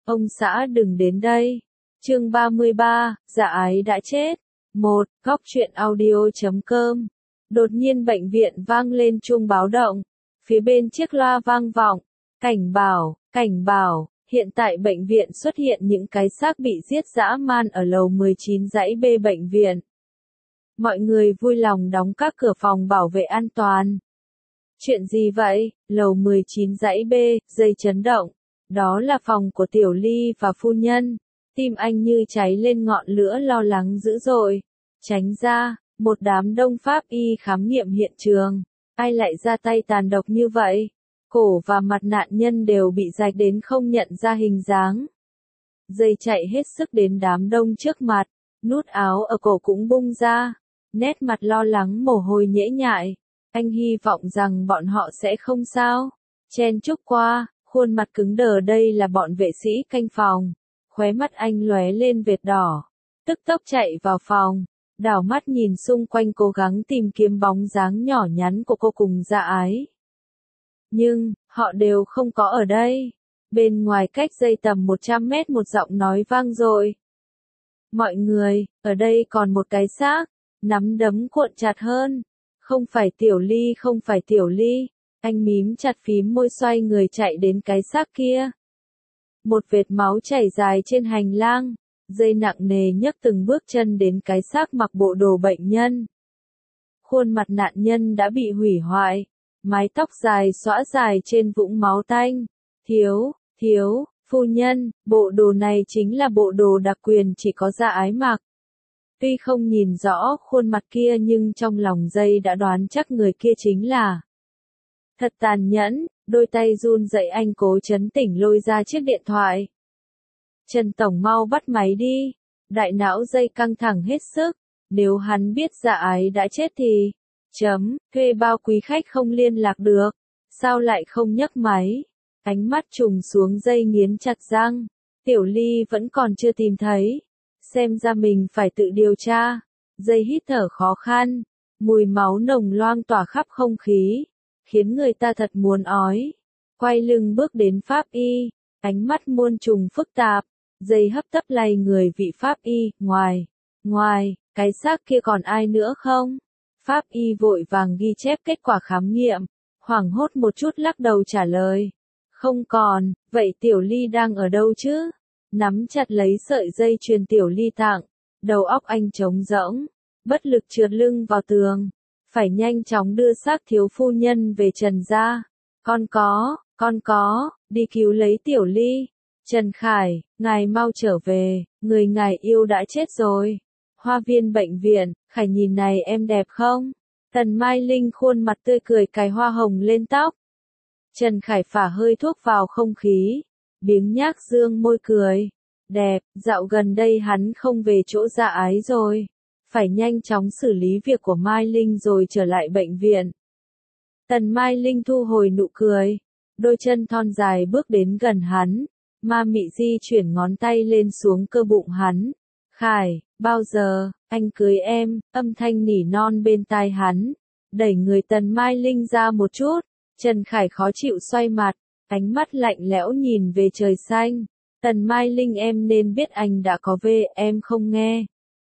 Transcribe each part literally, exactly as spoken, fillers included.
Ông xã đừng đến đây. Chương ba mươi ba, dạ ái đã chết. một. Góc truyện audio chấm com. Đột nhiên bệnh viện vang lên chuông báo động. Phía bên chiếc loa vang vọng. Cảnh bảo, cảnh bảo, hiện tại bệnh viện xuất hiện những cái xác bị giết dã man ở lầu mười chín dãy B bệnh viện. Mọi người vui lòng đóng các cửa phòng bảo vệ an toàn. Chuyện gì vậy? Lầu mười chín dãy B, dây chấn động. Đó là phòng của Tiểu Ly và phu nhân. Tim anh như cháy lên ngọn lửa lo lắng dữ dội. Tránh ra, một đám đông pháp y khám nghiệm hiện trường. Ai lại ra tay tàn độc như vậy? Cổ và mặt nạn nhân đều bị rạch đến không nhận ra hình dáng. Dây chạy hết sức đến đám đông trước mặt. Nút áo ở cổ cũng bung ra. Nét mặt lo lắng mồ hôi nhễ nhại. Anh hy vọng rằng bọn họ sẽ không sao. Chen chúc qua, khuôn mặt cứng đờ, đây là bọn vệ sĩ canh phòng. Khóe mắt anh lóe lên vệt đỏ. Tức tốc chạy vào phòng. Đảo mắt nhìn xung quanh cố gắng tìm kiếm bóng dáng nhỏ nhắn của cô cùng Dạ Ái. Nhưng, họ đều không có ở đây. Bên ngoài cách dây tầm một trăm mét một giọng nói vang dội. Mọi người, ở đây còn một cái xác. Nắm đấm cuộn chặt hơn. Không phải Tiểu Ly, không phải Tiểu Ly. Anh mím chặt phím môi xoay người chạy đến cái xác kia. Một vệt máu chảy dài trên hành lang. Dây nặng nề nhấc từng bước chân đến cái xác mặc bộ đồ bệnh nhân. Khuôn mặt nạn nhân đã bị hủy hoại. Mái tóc dài xõa dài trên vũng máu tanh. Thiếu, thiếu, phu nhân, bộ đồ này chính là bộ đồ đặc quyền chỉ có Dạ Ái mặc. Tuy không nhìn rõ khuôn mặt kia nhưng trong lòng Dây đã đoán chắc người kia chính là. Thật tàn nhẫn, đôi tay run rẩy anh cố trấn tĩnh lôi ra chiếc điện thoại. Trần Tổng mau bắt máy đi. Đại não Dây căng thẳng hết sức. Nếu hắn biết Dạ Ái đã chết thì. Chấm, thuê bao quý khách không liên lạc được. Sao lại không nhấc máy? Ánh mắt trùng xuống, Dây nghiến chặt răng. Tiểu Ly vẫn còn chưa tìm thấy. Xem ra mình phải tự điều tra. Dây hít thở khó khăn. Mùi máu nồng loang tỏa khắp không khí. Khiến người ta thật muốn ói. Quay lưng bước đến pháp y. Ánh mắt muôn trùng phức tạp. Dây hấp tấp lay người vị pháp y. Ngoài, ngoài, cái xác kia còn ai nữa không? Pháp y vội vàng ghi chép kết quả khám nghiệm. Hoảng hốt một chút lắc đầu trả lời. Không còn, vậy Tiểu Ly đang ở đâu chứ? Nắm chặt lấy sợi dây chuyền Tiểu Ly tặng. Đầu óc anh trống rỗng. Bất lực trượt lưng vào tường. Phải nhanh chóng đưa xác thiếu phu nhân về Trần gia. Con có, con có, đi cứu lấy Tiểu Ly. Trần Khải, ngài mau trở về, người ngài yêu đã chết rồi. Hoa viên bệnh viện, Khải nhìn này em đẹp không? Tần Mai Linh khuôn mặt tươi cười cài hoa hồng lên tóc. Trần Khải phả hơi thuốc vào không khí. Biếng nhác dương môi cười. Đẹp, dạo gần đây hắn không về chỗ Dạ Ái rồi. Phải nhanh chóng xử lý việc của Mai Linh rồi trở lại bệnh viện. Tần Mai Linh thu hồi nụ cười. Đôi chân thon dài bước đến gần hắn. Ma mị di chuyển ngón tay lên xuống cơ bụng hắn. Khải, bao giờ, anh cưới em, âm thanh nỉ non bên tai hắn. Đẩy người Tần Mai Linh ra một chút. Trần Khải khó chịu xoay mặt. Ánh mắt lạnh lẽo nhìn về trời xanh. Tần Mai Linh, em nên biết anh đã có về, em không nghe.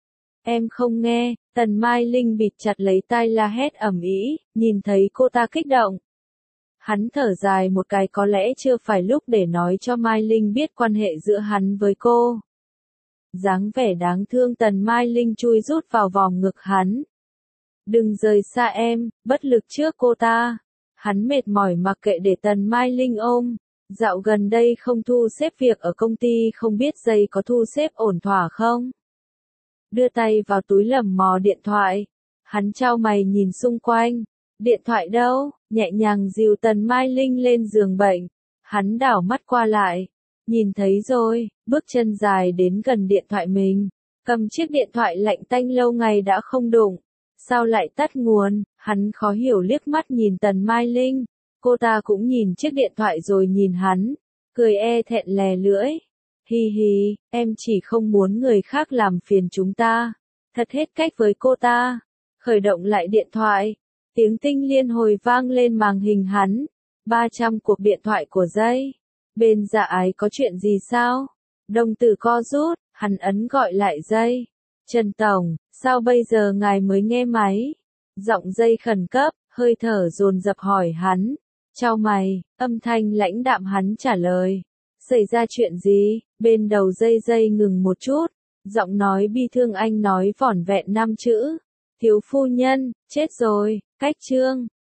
Em không nghe. Tần Mai Linh bịt chặt lấy tai la hét ầm ĩ, nhìn thấy cô ta kích động. Hắn thở dài một cái, có lẽ chưa phải lúc để nói cho Mai Linh biết quan hệ giữa hắn với cô. Dáng vẻ đáng thương Tần Mai Linh chui rút vào vòng ngực hắn. Đừng rời xa em, bất lực trước cô ta. Hắn mệt mỏi mặc kệ để Tần Mai Linh ôm. Dạo gần đây không thu xếp việc ở công ty, không biết Dây có thu xếp ổn thỏa không? Đưa tay vào túi lầm mò điện thoại. Hắn chau mày nhìn xung quanh. Điện thoại đâu? Nhẹ nhàng dìu Tần Mai Linh lên giường bệnh. Hắn đảo mắt qua lại. Nhìn thấy rồi, bước chân dài đến gần điện thoại mình. Cầm chiếc điện thoại lạnh tanh lâu ngày đã không đụng. Sao lại tắt nguồn? Hắn khó hiểu liếc mắt nhìn Tần Mai Linh. Cô ta cũng nhìn chiếc điện thoại rồi nhìn hắn. Cười e thẹn lè lưỡi. Hi hi, em chỉ không muốn người khác làm phiền chúng ta. Thật hết cách với cô ta. Khởi động lại điện thoại. Tiếng tinh liên hồi vang lên màn hình hắn. ba trăm cuộc điện thoại của Dây. Bên Dạ Ái có chuyện gì sao? Đồng tử co rút, hắn ấn gọi lại dây. Trần Tổng, sao bây giờ ngài mới nghe máy? Giọng dây khẩn cấp, hơi thở dồn dập hỏi hắn. Chau mày, âm thanh lãnh đạm hắn trả lời. Xảy ra chuyện gì? Bên đầu dây dây ngừng một chút. Giọng nói bi thương anh nói vỏn vẹn năm chữ. Thiếu phu nhân, chết rồi, cách trương.